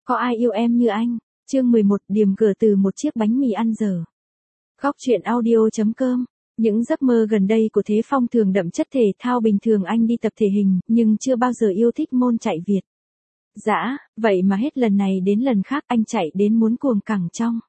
Có ai yêu em như anh? Chương 11, điểm cửa từ một chiếc bánh mì ăn dở. Góc truyện audio.com. Những giấc mơ gần đây của Thế Phong thường đậm chất thể thao. Bình thường anh đi tập thể hình, nhưng chưa bao giờ yêu thích môn chạy Việt dã, vậy mà hết lần này đến lần khác anh chạy đến muốn cuồng cẳng trong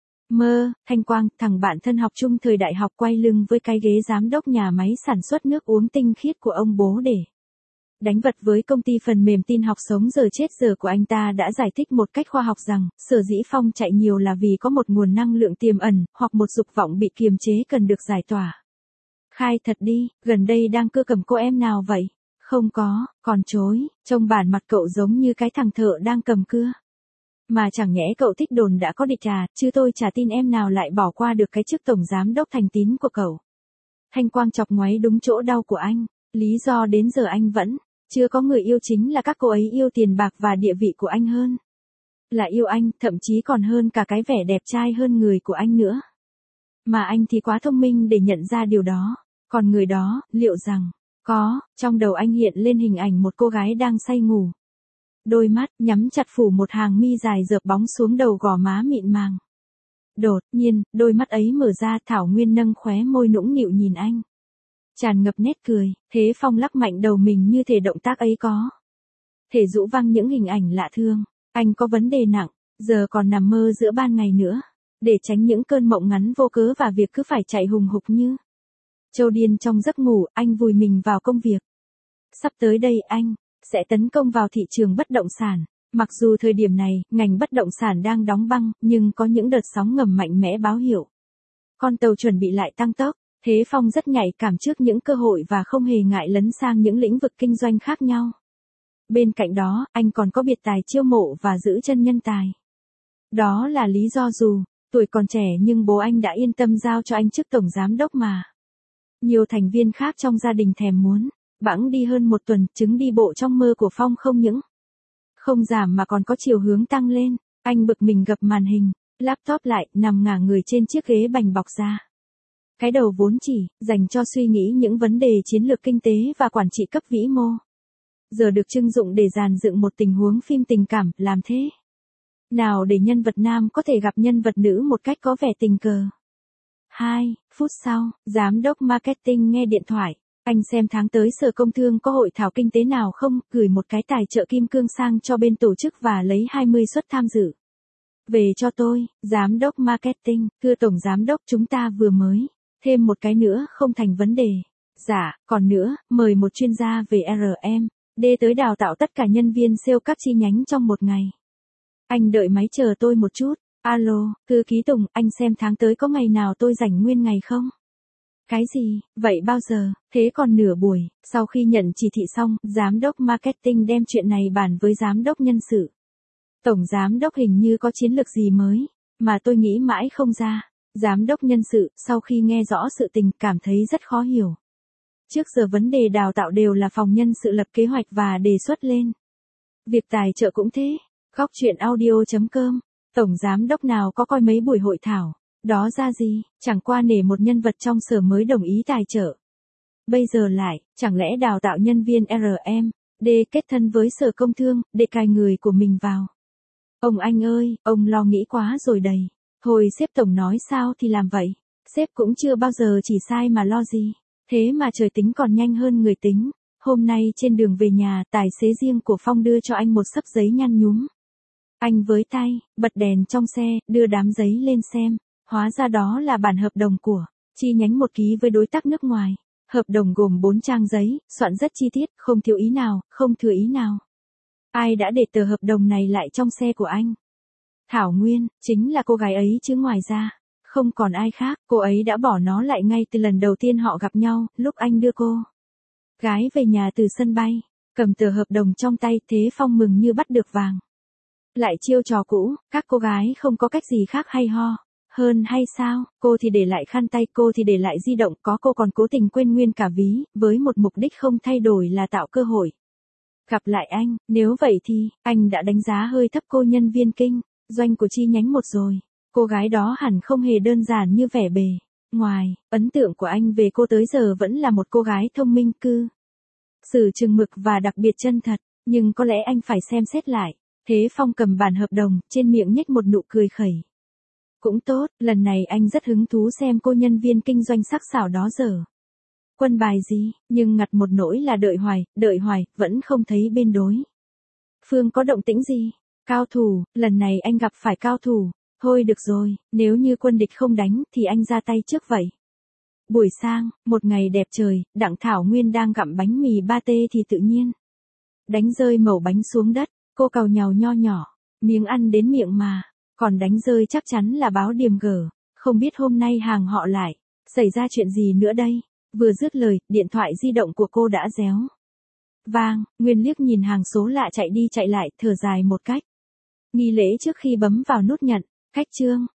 mơ. Thanh Quang, thằng bạn thân học chung thời đại học, quay lưng với cái ghế giám đốc nhà máy sản xuất nước uống tinh khiết của ông bố để đánh vật với công ty phần mềm tin học sống giờ chết giờ của anh ta, đã giải thích một cách khoa học rằng, sở dĩ Phong chạy nhiều là vì có một nguồn năng lượng tiềm ẩn, hoặc một dục vọng bị kiềm chế cần được giải tỏa. Khai thật đi, gần đây đang cưa cầm cô em nào vậy? Không có, còn chối, trông bản mặt cậu giống như cái thằng thợ đang cầm cưa. Mà chẳng nhẽ cậu thích đồn đã có địch à, chứ tôi chả tin em nào lại bỏ qua được cái chức tổng giám đốc thành tín của cậu. Thanh Quang chọc ngoáy đúng chỗ đau của anh, lý do đến giờ anh vẫn chưa có người yêu chính là các cô ấy yêu tiền bạc và địa vị của anh hơn là yêu anh, thậm chí còn hơn cả cái vẻ đẹp trai hơn người của anh nữa. Mà anh thì quá thông minh để nhận ra điều đó. Còn người đó, liệu rằng có, trong đầu anh hiện lên hình ảnh một cô gái đang say ngủ. Đôi mắt nhắm chặt phủ một hàng mi dài rợp bóng xuống đầu gò má mịn màng. Đột nhiên, đôi mắt ấy mở ra, Thảo Nguyên nâng khóe môi nũng nịu nhìn anh, tràn ngập nét cười. Thế Phong lắc mạnh đầu mình như thể động tác ấy có thể rũ văng những hình ảnh lạ thương. Anh có vấn đề nặng, giờ còn nằm mơ giữa ban ngày nữa. Để tránh những cơn mộng ngắn vô cớ và việc cứ phải chạy hùng hục như trâu điên trong giấc ngủ, anh vùi mình vào công việc. Sắp tới đây anh sẽ tấn công vào thị trường bất động sản. Mặc dù thời điểm này, ngành bất động sản đang đóng băng, nhưng có những đợt sóng ngầm mạnh mẽ báo hiệu con tàu chuẩn bị lại tăng tốc. Thế Phong rất nhạy cảm trước những cơ hội và không hề ngại lấn sang những lĩnh vực kinh doanh khác nhau. Bên cạnh đó, anh còn có biệt tài chiêu mộ và giữ chân nhân tài. Đó là lý do dù tuổi còn trẻ nhưng bố anh đã yên tâm giao cho anh chức tổng giám đốc mà nhiều thành viên khác trong gia đình thèm muốn. Bẵng đi hơn một tuần, chứng đi bộ trong mơ của Phong không những không giảm mà còn có chiều hướng tăng lên. Anh bực mình gập màn hình laptop lại, nằm ngả người trên chiếc ghế bành bọc da. Cái đầu vốn chỉ dành cho suy nghĩ những vấn đề chiến lược kinh tế và quản trị cấp vĩ mô, giờ được trưng dụng để dàn dựng một tình huống phim tình cảm. Làm thế nào để nhân vật nam có thể gặp nhân vật nữ một cách có vẻ tình cờ? 2 phút sau, giám đốc marketing nghe điện thoại. Anh xem tháng tới Sở Công Thương có hội thảo kinh tế nào không, gửi một cái tài trợ kim cương sang cho bên tổ chức và lấy 20 suất tham dự về cho tôi. Giám đốc marketing, thưa tổng giám đốc, chúng ta vừa mới thêm một cái nữa, không thành vấn đề. Dạ, còn nữa, mời một chuyên gia về R&D tới đào tạo tất cả nhân viên sale các chi nhánh trong một ngày. Anh đợi máy chờ tôi một chút. Alo, thư ký Tùng, anh xem tháng tới có ngày nào tôi rảnh nguyên ngày không? Cái gì, vậy bao giờ? Thế còn nửa buổi. Sau khi nhận chỉ thị xong, giám đốc marketing đem chuyện này bàn với giám đốc nhân sự. Tổng giám đốc hình như có chiến lược gì mới mà tôi nghĩ mãi không ra. Giám đốc nhân sự, sau khi nghe rõ sự tình, cảm thấy rất khó hiểu. Trước giờ vấn đề đào tạo đều là phòng nhân sự lập kế hoạch và đề xuất lên. Việc tài trợ cũng thế. Góc truyện audio.com. Tổng giám đốc nào có coi mấy buổi hội thảo đó ra gì, chẳng qua nể một nhân vật trong sở mới đồng ý tài trợ. Bây giờ lại, chẳng lẽ đào tạo nhân viên R&D kết thân với Sở Công Thương, để cài người của mình vào? Ông anh ơi, ông lo nghĩ quá rồi đầy. Thôi sếp tổng nói sao thì làm vậy. Sếp cũng chưa bao giờ chỉ sai mà lo gì. Thế mà trời tính còn nhanh hơn người tính. Hôm nay trên đường về nhà, tài xế riêng của Phong đưa cho anh một xấp giấy nhăn nhúm. Anh với tay, bật đèn trong xe, đưa đám giấy lên xem. Hóa ra đó là bản hợp đồng của chi nhánh một ký với đối tác nước ngoài. Hợp đồng gồm 4 trang giấy, soạn rất chi tiết, không thiếu ý nào, không thừa ý nào. Ai đã để tờ hợp đồng này lại trong xe của anh? Thảo Nguyên, chính là cô gái ấy chứ ngoài ra không còn ai khác. Cô ấy đã bỏ nó lại ngay từ lần đầu tiên họ gặp nhau, lúc anh đưa cô gái về nhà từ sân bay. Cầm tờ hợp đồng trong tay, Thế Phong mừng như bắt được vàng. Lại chiêu trò cũ, các cô gái không có cách gì khác hay ho hơn hay sao? Cô thì để lại khăn tay, cô thì để lại di động, có cô còn cố tình quên nguyên cả ví, với một mục đích không thay đổi là tạo cơ hội gặp lại anh. Nếu vậy thì, anh đã đánh giá hơi thấp cô nhân viên kinh doanh của chi nhánh một rồi. Cô gái đó hẳn không hề đơn giản như vẻ bề ngoài. Ấn tượng của anh về cô tới giờ vẫn là một cô gái thông minh, cư xử chừng mực và đặc biệt chân thật. Nhưng có lẽ anh phải xem xét lại Thế Phong cầm bản hợp đồng, trên miệng nhếch một nụ cười khẩy. Cũng tốt, lần này anh rất hứng thú xem cô nhân viên kinh doanh sắc sảo đó giờ. Quân bài gì, nhưng ngặt một nỗi là đợi hoài, vẫn không thấy bên đối. Phương có động tĩnh gì? Cao thủ, lần này anh gặp phải cao thủ. Thôi được rồi, nếu như quân địch không đánh thì anh ra tay trước vậy. Buổi sang, một ngày đẹp trời, Đặng Thảo Nguyên đang gặm bánh mì pate thì tự nhiên đánh rơi mẩu bánh xuống đất, cô càu nhàu nho nhỏ, miếng ăn đến miệng mà, còn đánh rơi chắc chắn là báo điềm gở, không biết hôm nay hàng họ lại xảy ra chuyện gì nữa đây. Vừa dứt lời, điện thoại di động của cô đã réo vang, Nguyên liếc nhìn hàng số lạ chạy đi chạy lại, thở dài một cách nghi lễ trước khi bấm vào nút nhận. Khách trương,